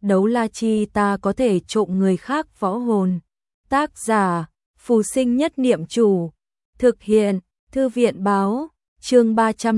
đấu la chi ta có thể trộm người khác võ hồn. Tác giả, Phù Sinh Nhất Niệm Chủ. Thực hiện, Thư viện báo, chương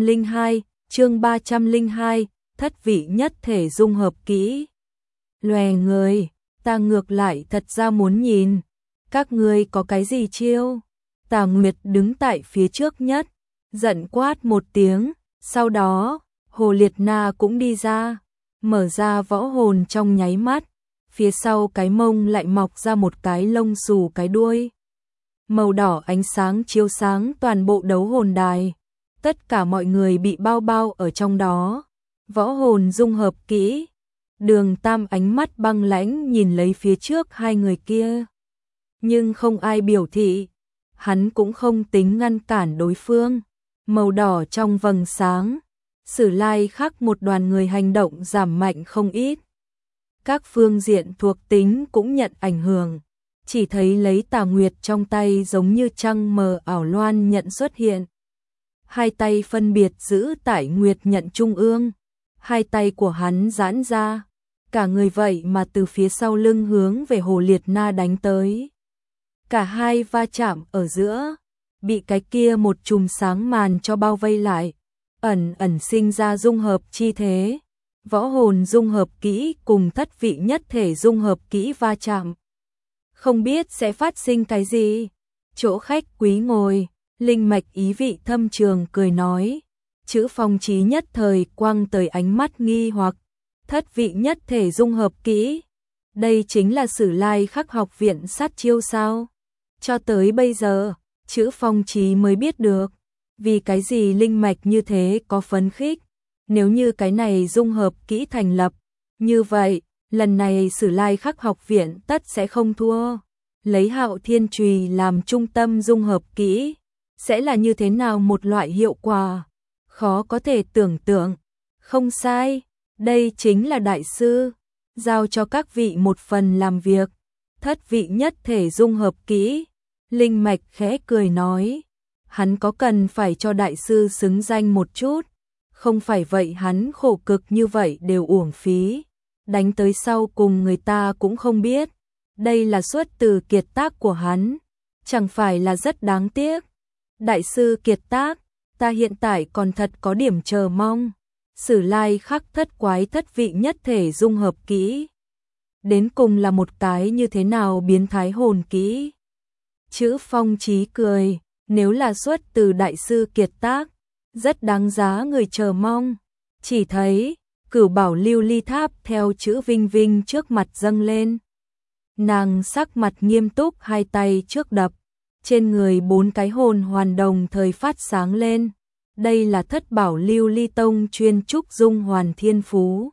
302, thất vị nhất thể dung hợp kỹ. Lòe người, ta ngược lại thật ra muốn nhìn. Các ngươi có cái gì chiêu? Tà Nguyệt đứng tại phía trước nhất, giận quát một tiếng, sau đó, Hồ Liệt Na cũng đi ra, mở ra võ hồn trong nháy mắt, phía sau cái mông lại mọc ra một cái lông xù cái đuôi. Màu đỏ ánh sáng chiếu sáng toàn bộ đấu hồn đài, tất cả mọi người bị bao bao ở trong đó. Võ hồn dung hợp kỹ, Đường Tam ánh mắt băng lãnh nhìn lấy phía trước hai người kia. Nhưng không ai biểu thị, hắn cũng không tính ngăn cản đối phương. Màu đỏ trong vầng sáng, Sử Lai khắc một đoàn người hành động giảm mạnh không ít. Các phương diện thuộc tính cũng nhận ảnh hưởng, chỉ thấy lấy Tà Nguyệt trong tay giống như trăng mờ ảo loan nhận xuất hiện. Hai tay phân biệt giữ tại Nguyệt nhận trung ương, hai tay của hắn giãn ra, cả người vậy mà từ phía sau lưng hướng về Hồ Liệt Na đánh tới. Cả hai va chạm ở giữa, bị cái kia một chùm sáng màn cho bao vây lại, ẩn ẩn sinh ra dung hợp chi thế. Võ hồn dung hợp kỹ cùng thất vị nhất thể dung hợp kỹ va chạm, không biết sẽ phát sinh cái gì. Chỗ khách quý ngồi, linh mạch ý vị thâm trường cười nói, chữ Phong Chí nhất thời quăng tới ánh mắt nghi hoặc. Thất vị nhất thể dung hợp kỹ, đây chính là Sử Lai khắc học viện sát chiêu sao? Cho tới bây giờ, chữ Phong Chí mới biết được, vì cái gì linh mạch như thế có phấn khích. Nếu như cái này dung hợp kỹ thành lập, như vậy, lần này Sử Lai khắc học viện tất sẽ không thua. Lấy Hạo Thiên Chùy làm trung tâm dung hợp kỹ, sẽ là như thế nào một loại hiệu quả? Khó có thể tưởng tượng. Không sai, đây chính là đại sư, giao cho các vị một phần làm việc. Thất vị nhất thể dung hợp kỹ, linh mạch khẽ cười nói, hắn có cần phải cho đại sư xứng danh một chút, không phải vậy hắn khổ cực như vậy đều uổng phí, đánh tới sau cùng người ta cũng không biết, đây là xuất từ kiệt tác của hắn, chẳng phải là rất đáng tiếc. Đại sư kiệt tác, ta hiện tại còn thật có điểm chờ mong. Sử Lai khắc thất quái thất vị nhất thể dung hợp kỹ, đến cùng là một cái như thế nào biến thái hồn kỹ? Chữ Phong Chí cười, nếu là xuất từ đại sư kiệt tác, rất đáng giá người chờ mong. Chỉ thấy, Cửu Bảo Lưu Ly Tháp theo chữ Vinh Vinh trước mặt dâng lên. Nàng sắc mặt nghiêm túc, hai tay trước đập, trên người 4 cái hồn hoàn đồng thời phát sáng lên. Đây là Thất Bảo Lưu Ly Tông chuyên trúc dung hoàn thiên phú.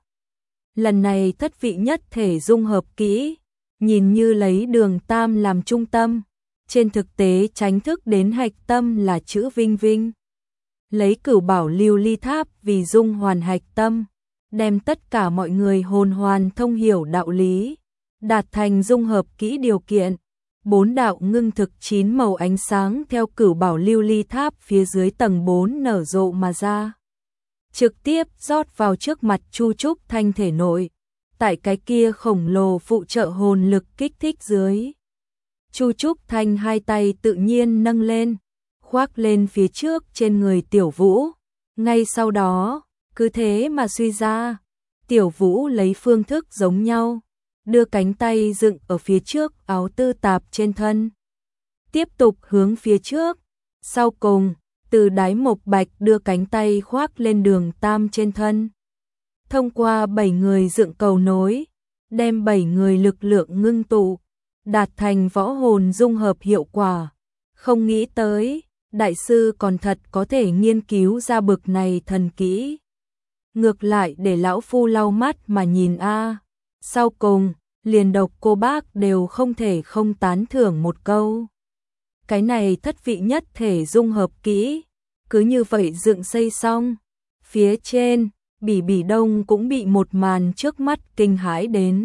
Lần này thất vị nhất thể dung hợp kỹ, nhìn như lấy Đường Tam làm trung tâm, trên thực tế tránh thức đến hạch tâm là chữ Vinh Vinh. Lấy Cửu Bảo Lưu Ly Tháp vì dung hoàn hạch tâm, đem tất cả mọi người hồn hoàn thông hiểu đạo lý, đạt thành dung hợp kỹ điều kiện. 4 đạo ngưng thực 9 màu ánh sáng theo Cửu Bảo Lưu Ly Tháp phía dưới tầng 4 nở rộ mà ra, trực tiếp rót vào trước mặt Chu Trúc Thanh thể nội. Tại cái kia khổng lồ phụ trợ hồn lực kích thích dưới, Chu Trúc Thanh hai tay tự nhiên nâng lên, khoác lên phía trước trên người Tiểu Vũ. Ngay sau đó, cứ thế mà suy ra, Tiểu Vũ lấy phương thức giống nhau, đưa cánh tay dựng ở phía trước áo tư tạp trên thân, tiếp tục hướng phía trước. Sau cùng, từ đáy mộc bạch đưa cánh tay khoác lên Đường Tam trên thân. Thông qua 7 người dựng cầu nối, đem 7 người lực lượng ngưng tụ, đạt thành võ hồn dung hợp hiệu quả. Không nghĩ tới, đại sư còn thật có thể nghiên cứu ra bực này thần kỹ. Ngược lại để lão phu lau mắt mà nhìn a. Sau cùng, liền Độc Cô Bác đều không thể không tán thưởng một câu. Cái này thất vị nhất thể dung hợp kỹ, cứ như vậy dựng xây xong. Phía trên, Bỉ Bỉ Đông cũng bị một màn trước mắt kinh hãi đến.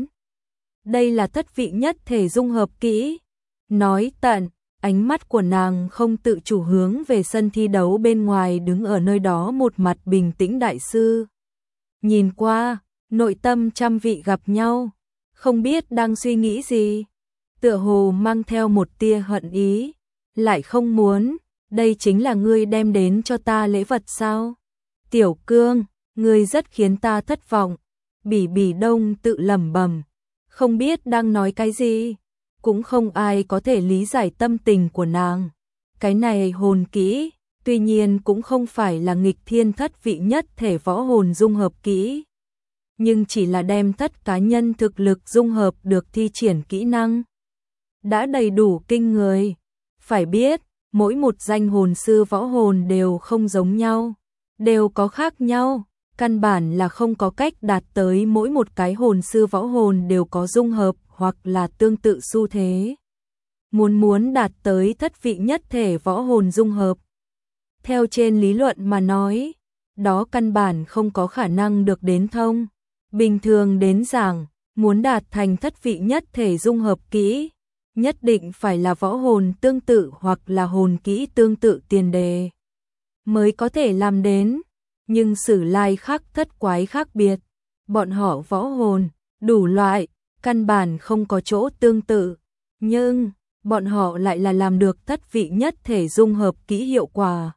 Đây là thất vị nhất thể dung hợp kỹ. Nói tận, ánh mắt của nàng không tự chủ hướng về sân thi đấu bên ngoài đứng ở nơi đó một mặt bình tĩnh đại sư. Nhìn qua, nội tâm trăm vị gặp nhau, không biết đang suy nghĩ gì, tựa hồ mang theo một tia hận ý, lại không muốn, đây chính là ngươi đem đến cho ta lễ vật sao? Tiểu Cương, ngươi rất khiến ta thất vọng. Bỉ Bỉ Đông tự lẩm bẩm, không biết đang nói cái gì, cũng không ai có thể lý giải tâm tình của nàng. Cái này hồn kỹ, tuy nhiên cũng không phải là nghịch thiên thất vị nhất thể võ hồn dung hợp kỹ, nhưng chỉ là đem thất cá nhân thực lực dung hợp được thi triển kỹ năng. Đã đầy đủ kinh người, phải biết, mỗi một danh hồn sư võ hồn đều không giống nhau, đều có khác nhau, căn bản là không có cách đạt tới mỗi một cái hồn sư võ hồn đều có dung hợp hoặc là tương tự xu thế. Muốn đạt tới thất vị nhất thể võ hồn dung hợp, theo trên lý luận mà nói, đó căn bản không có khả năng được đến thông. Bình thường đến giảng, muốn đạt thành thất vị nhất thể dung hợp kỹ, nhất định phải là võ hồn tương tự hoặc là hồn kỹ tương tự tiền đề mới có thể làm đến, nhưng Sử Lai Khắc thất quái khác biệt, bọn họ võ hồn đủ loại, căn bản không có chỗ tương tự, nhưng bọn họ lại là làm được thất vị nhất thể dung hợp kỹ hiệu quả.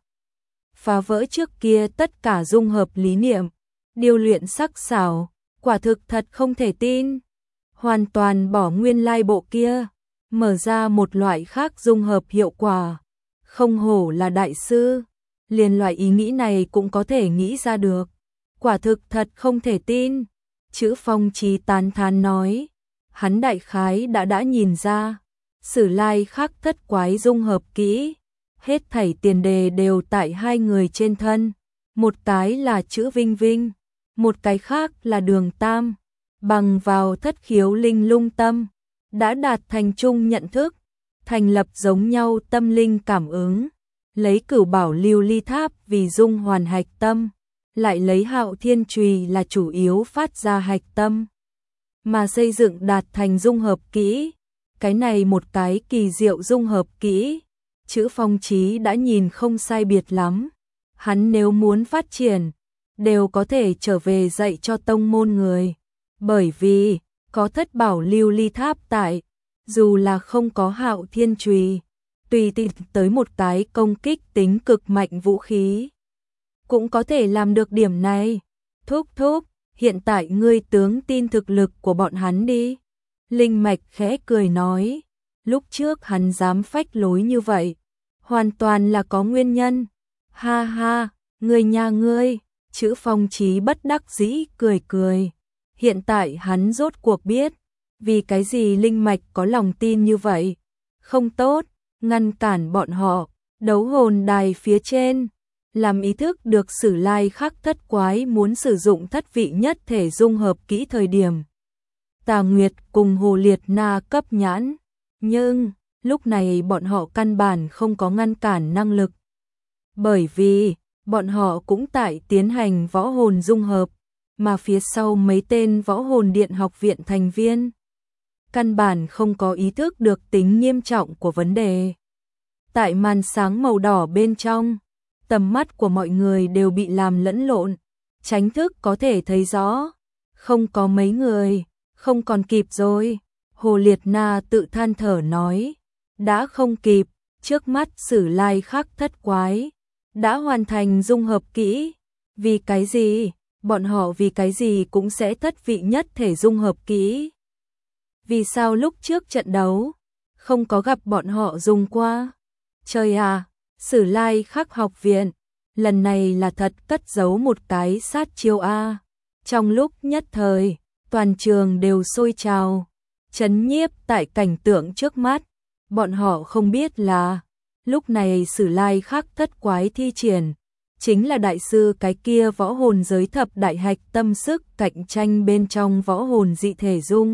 Phá vỡ trước kia tất cả dung hợp lý niệm, điều luyện sắc sảo, quả thực thật không thể tin. Hoàn toàn bỏ nguyên lai bộ kia, mở ra một loại khác dung hợp hiệu quả. Không hổ là đại sư, liền loại ý nghĩ này cũng có thể nghĩ ra được. Quả thực thật không thể tin. Chữ Phong Chí tán thán nói, hắn đại khái đã nhìn ra, Sử Lai Khắc thất quái dung hợp kỹ, hết thảy tiền đề đều tại hai người trên thân, một cái là chữ Vinh Vinh, một cái khác là Đường Tam, bằng vào thất khiếu linh lung tâm, đã đạt thành chung nhận thức, thành lập giống nhau tâm linh cảm ứng, lấy Cửu Bảo Lưu Ly Tháp vì dung hoàn hạch tâm, lại lấy Hạo Thiên Chùy là chủ yếu phát ra hạch tâm, mà xây dựng đạt thành dung hợp kỹ. Cái này một cái kỳ diệu dung hợp kỹ, chữ Phong Chí đã nhìn không sai biệt lắm. Hắn nếu muốn phát triển, đều có thể trở về dạy cho tông môn người. Bởi vì, có thất bảo lưu ly tháp tại, dù là không có Hạo Thiên Chùy, tùy tiện tới một cái công kích tính cực mạnh vũ khí, cũng có thể làm được điểm này. Thúc thúc, hiện tại ngươi tướng tin thực lực của bọn hắn đi. Linh Mạch khẽ cười nói, lúc trước hắn dám phách lối như vậy, hoàn toàn là có nguyên nhân. Ha ha, ngươi nhà ngươi, chữ Phong Chí bất đắc dĩ cười cười. Hiện tại hắn rốt cuộc biết, vì cái gì Linh Mạch có lòng tin như vậy. Không tốt, ngăn cản bọn họ, đấu hồn đài phía trên. Làm ý thức được Sử Lai Khắc thất quái muốn sử dụng thất vị nhất thể dung hợp kỹ thời điểm. Tà Nguyệt cùng Hồ Liệt Na cấp nhãn, nhưng lúc này bọn họ căn bản không có ngăn cản năng lực. Bởi vì, bọn họ cũng tại tiến hành võ hồn dung hợp, mà phía sau mấy tên võ hồn điện học viện thành viên. Căn bản không có ý thức được tính nghiêm trọng của vấn đề. Tại màn sáng màu đỏ bên trong, tầm mắt của mọi người đều bị làm lẫn lộn, tránh thức có thể thấy rõ. Không có mấy người, không còn kịp rồi. Hồ Liệt Na tự than thở nói, đã không kịp, trước mắt Sử Lai Khắc thất quái, đã hoàn thành dung hợp kỹ. Vì cái gì? Bọn họ vì cái gì cũng sẽ thất vị nhất thể dung hợp kỹ. Vì sao lúc trước trận đấu, không có gặp bọn họ dùng qua? Trời à, Sử Lai Khắc học viện, lần này là thật cất giấu một cái sát chiêu A. Trong lúc nhất thời, toàn trường đều sôi trào, chấn nhiếp tại cảnh tượng trước mắt. Bọn họ không biết là, lúc này Sử Lai Khắc thất quái thi triển, chính là đại sư cái kia võ hồn giới thập đại hạch tâm sức cạnh tranh bên trong võ hồn dị thể dung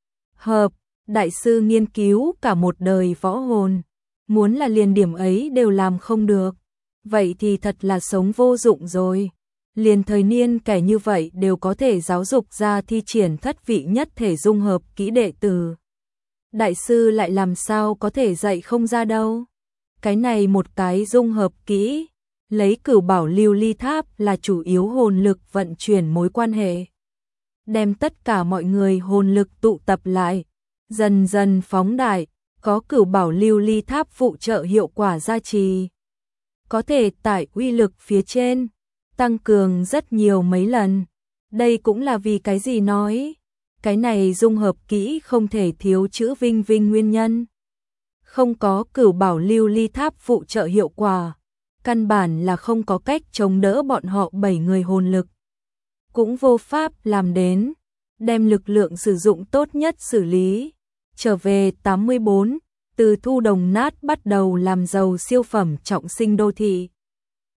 hợp. Đại sư nghiên cứu cả một đời võ hồn, muốn là liền điểm ấy đều làm không được, vậy thì thật là sống vô dụng rồi. Liền thời niên kẻ như vậy đều có thể giáo dục ra thi triển thất vị nhất thể dung hợp kỹ đệ tử. Đại sư lại làm sao có thể dạy không ra đâu. Cái này một cái dung hợp kỹ, lấy Cửu Bảo Lưu Ly Tháp là chủ yếu hồn lực vận chuyển mối quan hệ. đem tất cả mọi người hồn lực tụ tập lại, dần dần phóng đại, có Cửu Bảo Lưu Ly Tháp phụ trợ hiệu quả gia trì. Có thể tại uy lực phía trên, tăng cường rất nhiều mấy lần. Đây cũng là vì cái gì nói, cái này dung hợp kỹ không thể thiếu chữ Vinh Vinh nguyên nhân. Không có Cửu Bảo Lưu Ly Tháp phụ trợ hiệu quả, căn bản là không có cách chống đỡ bọn họ 7 người hồn lực. Cũng vô pháp làm đến, đem lực lượng sử dụng tốt nhất xử lý. Trở về 84, từ thu đồng nát bắt đầu làm giàu siêu phẩm trọng sinh đô thị.